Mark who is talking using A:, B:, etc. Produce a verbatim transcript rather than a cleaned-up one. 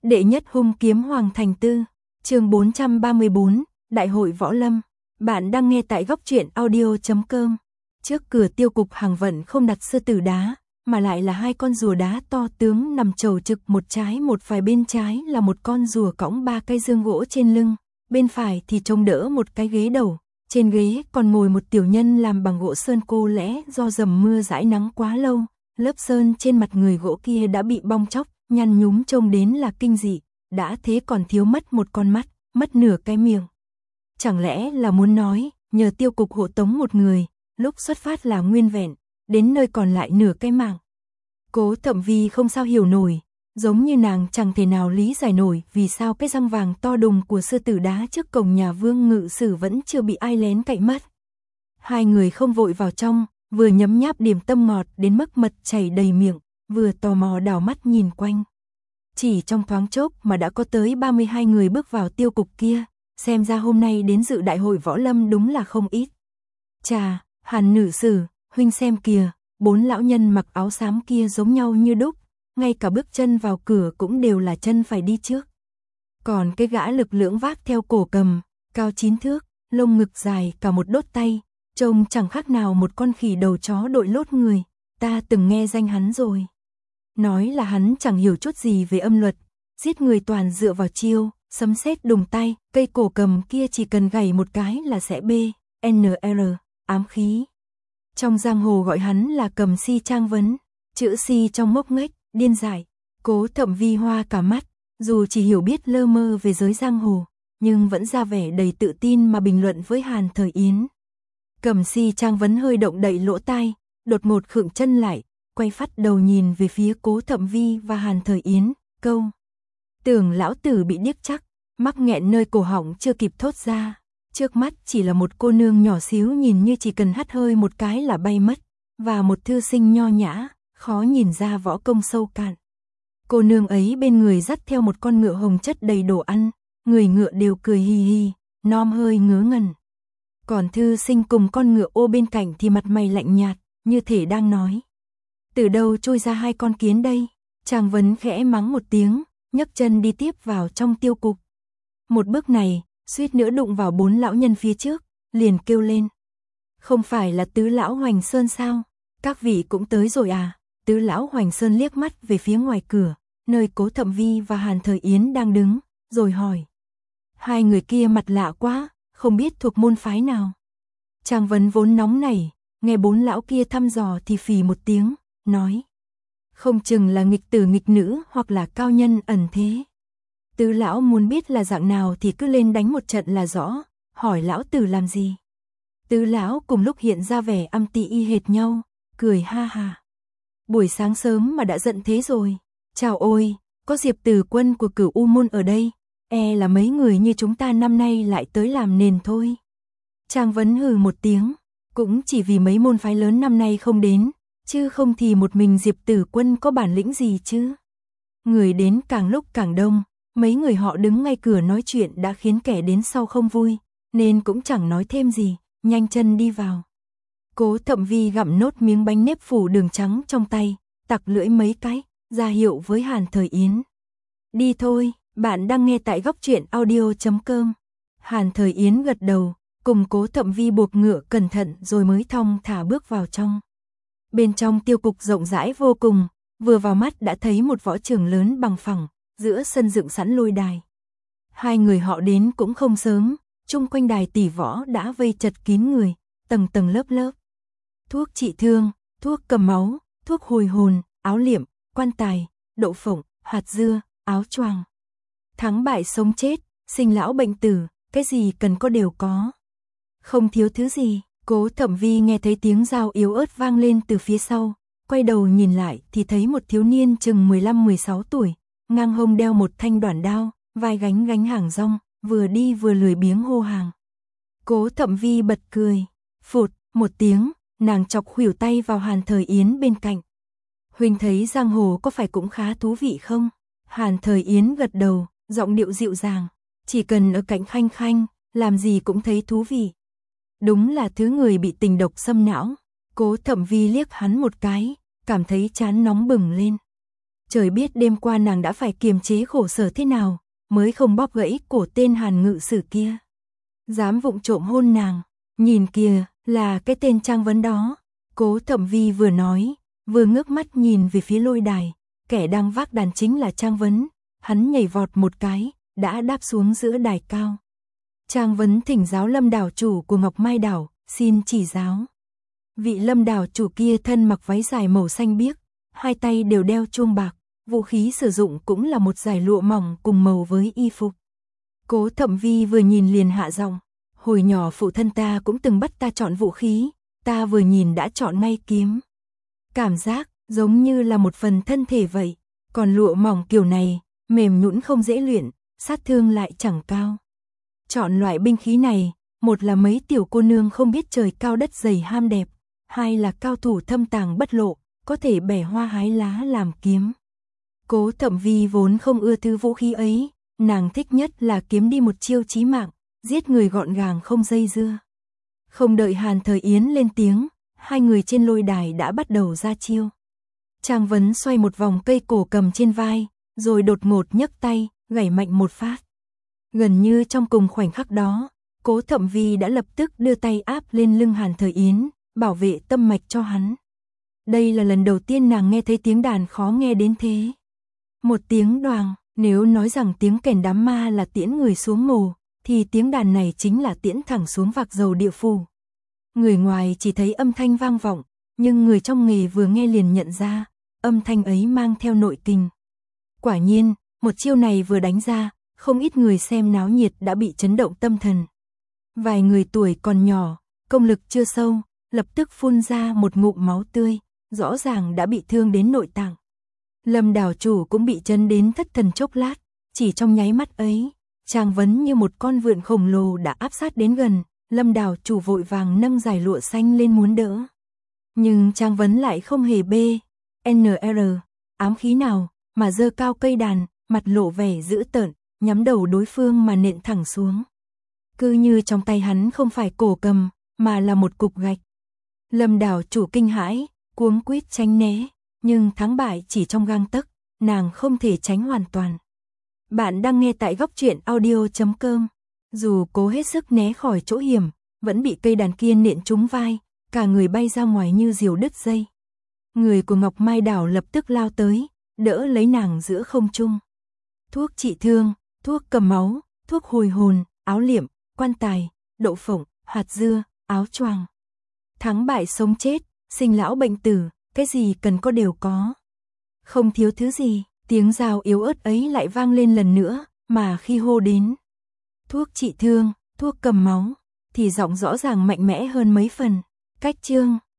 A: Đệ nhất hung kiếm Hoàng Thành Tư, chương bốn trăm ba mươi bốn, Đại hội Võ Lâm. Bạn đang nghe tại góc truyện audio chấm com. Trước cửa tiêu cục hàng vận không đặt sư tử đá, mà lại là hai con rùa đá to tướng nằm chầu trực một trái một phải, bên trái là một con rùa cõng ba cây dương gỗ trên lưng, bên phải thì trông đỡ một cái ghế đầu, trên ghế còn ngồi một tiểu nhân làm bằng gỗ sơn cô lẽ do dầm mưa dãi nắng quá lâu, lớp sơn trên mặt người gỗ kia đã bị bong tróc, nhăn nhúm trông đến là kinh dị, đã thế còn thiếu mất một con mắt, mất nửa cái miệng. Chẳng lẽ là muốn nói, nhờ tiêu cục hộ tống một người, lúc xuất phát là nguyên vẹn, đến nơi còn lại nửa cái mạng. Cố Thậm Vi không sao hiểu nổi, giống như nàng chẳng thể nào lý giải nổi vì sao cái răng vàng to đùng của sư tử đá trước cổng nhà Vương Ngự Sử vẫn chưa bị ai lén cậy mất. Hai người không vội vào trong, vừa nhấm nháp điểm tâm ngọt đến mức mật chảy đầy miệng, vừa tò mò đảo mắt nhìn quanh. Chỉ trong thoáng chốc mà đã có tới ba mươi hai người bước vào tiêu cục kia, xem ra hôm nay đến dự đại hội võ lâm đúng là không ít. Chà, Hàn Nữ Sử, huynh xem kìa, bốn lão nhân mặc áo xám kia giống nhau như đúc, ngay cả bước chân vào cửa cũng đều là chân phải đi trước. Còn cái gã lực lưỡng vác theo cổ cầm, cao chín thước, lông ngực dài cả một đốt tay, trông chẳng khác nào một con khỉ đầu chó đội lốt người, ta từng nghe danh hắn rồi. Nói là hắn chẳng hiểu chút gì về âm luật, giết người toàn dựa vào chiêu, sấm sét đùng tay, cây cổ cầm kia chỉ cần gảy một cái là sẽ B, N R, ám khí. Trong giang hồ gọi hắn là Cầm Si Trang Vấn, chữ Si trong mốc nghếch, điên dại. Cố Thậm Vi hoa cả mắt, dù chỉ hiểu biết lơ mơ về giới giang hồ, nhưng vẫn ra vẻ đầy tự tin mà bình luận với Hàn Thời Yến. Cầm Si Trang Vấn hơi động đậy lỗ tai, đột ngột khựng chân lại, quay phắt đầu nhìn về phía Cố Thậm Vi và Hàn Thời Yến, câu: tưởng lão tử bị điếc chắc, mắc nghẹn nơi cổ họng chưa kịp thốt ra. Trước mắt chỉ là một cô nương nhỏ xíu nhìn như chỉ cần hắt hơi một cái là bay mất, và một thư sinh nho nhã, khó nhìn ra võ công sâu cạn. Cô nương ấy bên người dắt theo một con ngựa hồng chất đầy đồ ăn, người ngựa đều cười hì hì, nom hơi ngớ ngẩn. Còn thư sinh cùng con ngựa ô bên cạnh thì mặt mày lạnh nhạt, như thể đang nói: từ đâu trôi ra hai con kiến đây? Trang Vấn khẽ mắng một tiếng, nhấc chân đi tiếp vào trong tiêu cục. Một bước này, suýt nữa đụng vào bốn lão nhân phía trước, liền kêu lên: không phải là tứ lão Hoành Sơn sao? Các vị cũng tới rồi à? Tứ lão Hoành Sơn liếc mắt về phía ngoài cửa, nơi Cố Thậm Vi và Hàn Thời Yến đang đứng, rồi hỏi: hai người kia mặt lạ quá, không biết thuộc môn phái nào? Trang Vấn vốn nóng nảy, nghe bốn lão kia thăm dò thì phì một tiếng, nói: không chừng là nghịch tử nghịch nữ hoặc là cao nhân ẩn thế. Tứ lão muốn biết là dạng nào thì cứ lên đánh một trận là rõ, hỏi lão tử làm gì? Tứ lão cùng lúc hiện ra vẻ âm tị y hệt nhau, cười ha ha. Buổi sáng sớm mà đã giận thế rồi. Chào ôi, có Diệp Tử Quân của Cửu U môn ở đây, e là mấy người như chúng ta năm nay lại tới làm nền thôi. Trang Vấn hừ một tiếng, cũng chỉ vì mấy môn phái lớn năm nay không đến, chứ không thì một mình Diệp Tử Quân có bản lĩnh gì chứ. Người đến càng lúc càng đông, mấy người họ đứng ngay cửa nói chuyện đã khiến kẻ đến sau không vui, nên cũng chẳng nói thêm gì, nhanh chân đi vào. Cố Thậm Vi gặm nốt miếng bánh nếp phủ đường trắng trong tay, tặc lưỡi mấy cái, ra hiệu với Hàn Thời Yến: đi thôi, bạn đang nghe tại góc truyện audio chấm com. Hàn Thời Yến gật đầu, cùng Cố Thậm Vi buộc ngựa cẩn thận rồi mới thong thả bước vào trong. Bên trong tiêu cục rộng rãi vô cùng, vừa vào mắt đã thấy một võ trường lớn bằng phẳng, giữa sân dựng sẵn lôi đài. Hai người họ đến cũng không sớm, chung quanh đài tỷ võ đã vây chật kín người, tầng tầng lớp lớp. Thuốc trị thương, thuốc cầm máu, thuốc hồi hồn, áo liệm, quan tài, đậu phộng, hạt dưa, áo choàng. Thắng bại sống chết, sinh lão bệnh tử, cái gì cần có đều có. Không thiếu thứ gì. Cố Thậm Vi nghe thấy tiếng dao yếu ớt vang lên từ phía sau, quay đầu nhìn lại thì thấy một thiếu niên chừng mười lăm mười sáu tuổi, ngang hông đeo một thanh đoản đao, vai gánh gánh hàng rong, vừa đi vừa lười biếng hô hàng. Cố Thậm Vi bật cười, phụt một tiếng, nàng chọc khuỷu tay vào Hàn Thời Yến bên cạnh. Huynh thấy giang hồ có phải cũng khá thú vị không? Hàn Thời Yến gật đầu, giọng điệu dịu dàng, chỉ cần ở cạnh Khanh Khanh, làm gì cũng thấy thú vị. Đúng là thứ người bị tình độc xâm não. Cố Thậm Vi liếc hắn một cái, cảm thấy chán nóng bừng lên. Trời biết đêm qua nàng đã phải kiềm chế khổ sở thế nào, mới không bóp gãy cổ tên Hàn Ngự Sử kia. Dám vụng trộm hôn nàng, nhìn kìa, là cái tên Trang Vấn đó. Cố Thẩm Vi vừa nói, vừa ngước mắt nhìn về phía lôi đài, kẻ đang vác đàn chính là Trang Vấn, hắn nhảy vọt một cái, đã đáp xuống giữa đài cao. Trang Vấn thỉnh giáo Lâm đảo chủ của Ngọc Mai đảo, xin chỉ giáo. Vị Lâm đảo chủ kia thân mặc váy dài màu xanh biếc, hai tay đều đeo chuông bạc, vũ khí sử dụng cũng là một dải lụa mỏng cùng màu với y phục. Cố Thẩm Vi vừa nhìn liền hạ giọng, hồi nhỏ phụ thân ta cũng từng bắt ta chọn vũ khí, ta vừa nhìn đã chọn ngay kiếm. Cảm giác giống như là một phần thân thể vậy, còn lụa mỏng kiểu này, mềm nhũn không dễ luyện, sát thương lại chẳng cao. Chọn loại binh khí này, một là mấy tiểu cô nương không biết trời cao đất dày ham đẹp, hai là cao thủ thâm tàng bất lộ, có thể bẻ hoa hái lá làm kiếm. Cố Thẩm Vi vốn không ưa thứ vũ khí ấy, nàng thích nhất là kiếm đi một chiêu chí mạng, giết người gọn gàng không dây dưa. Không đợi Hàn Thời Yến lên tiếng, hai người trên lôi đài đã bắt đầu ra chiêu. Trang Vấn xoay một vòng cây cổ cầm trên vai, rồi đột ngột nhấc tay, gảy mạnh một phát. Gần như trong cùng khoảnh khắc đó, Cố Thẩm Vi đã lập tức đưa tay áp lên lưng Hàn Thời Yến, bảo vệ tâm mạch cho hắn. Đây là lần đầu tiên nàng nghe thấy tiếng đàn khó nghe đến thế. Một tiếng đoàng, nếu nói rằng tiếng kèn đám ma là tiễn người xuống mồ, thì tiếng đàn này chính là tiễn thẳng xuống vạc dầu địa phủ. Người ngoài chỉ thấy âm thanh vang vọng, nhưng người trong nghề vừa nghe liền nhận ra, âm thanh ấy mang theo nội kinh. Quả nhiên, một chiêu này vừa đánh ra, không ít người xem náo nhiệt đã bị chấn động tâm thần. Vài người tuổi còn nhỏ, công lực chưa sâu, lập tức phun ra một ngụm máu tươi, rõ ràng đã bị thương đến nội tạng. Lâm đảo chủ cũng bị chấn đến thất thần chốc lát, chỉ trong nháy mắt ấy, Trang Vấn như một con vượn khổng lồ đã áp sát đến gần, Lâm đảo chủ vội vàng nâng dải lụa xanh lên muốn đỡ. Nhưng Trang Vấn lại không hề bê, en rờ, ám khí nào, mà giơ cao cây đàn, mặt lộ vẻ dữ tợn, nhắm đầu đối phương mà nện thẳng xuống. Cứ như trong tay hắn không phải cổ cầm, mà là một cục gạch. Lâm đảo chủ kinh hãi, cuống quýt tránh né, nhưng thắng bại chỉ trong gang tấc, nàng không thể tránh hoàn toàn. Bạn đang nghe tại góc truyện audio chấm com. Dù cố hết sức né khỏi chỗ hiểm, vẫn bị cây đàn kia nện trúng vai, cả người bay ra ngoài như diều đứt dây. Người của Ngọc Mai đảo lập tức lao tới, đỡ lấy nàng giữa không trung. Thuốc trị thương, thuốc cầm máu, thuốc hồi hồn, áo liệm, quan tài, đậu phộng, hạt dưa, áo choàng. Thắng bại sống chết, sinh lão bệnh tử, cái gì cần có đều có. Không thiếu thứ gì, tiếng dao yếu ớt ấy lại vang lên lần nữa, mà khi hô đến thuốc trị thương, thuốc cầm máu, thì giọng rõ ràng mạnh mẽ hơn mấy phần. Cách chương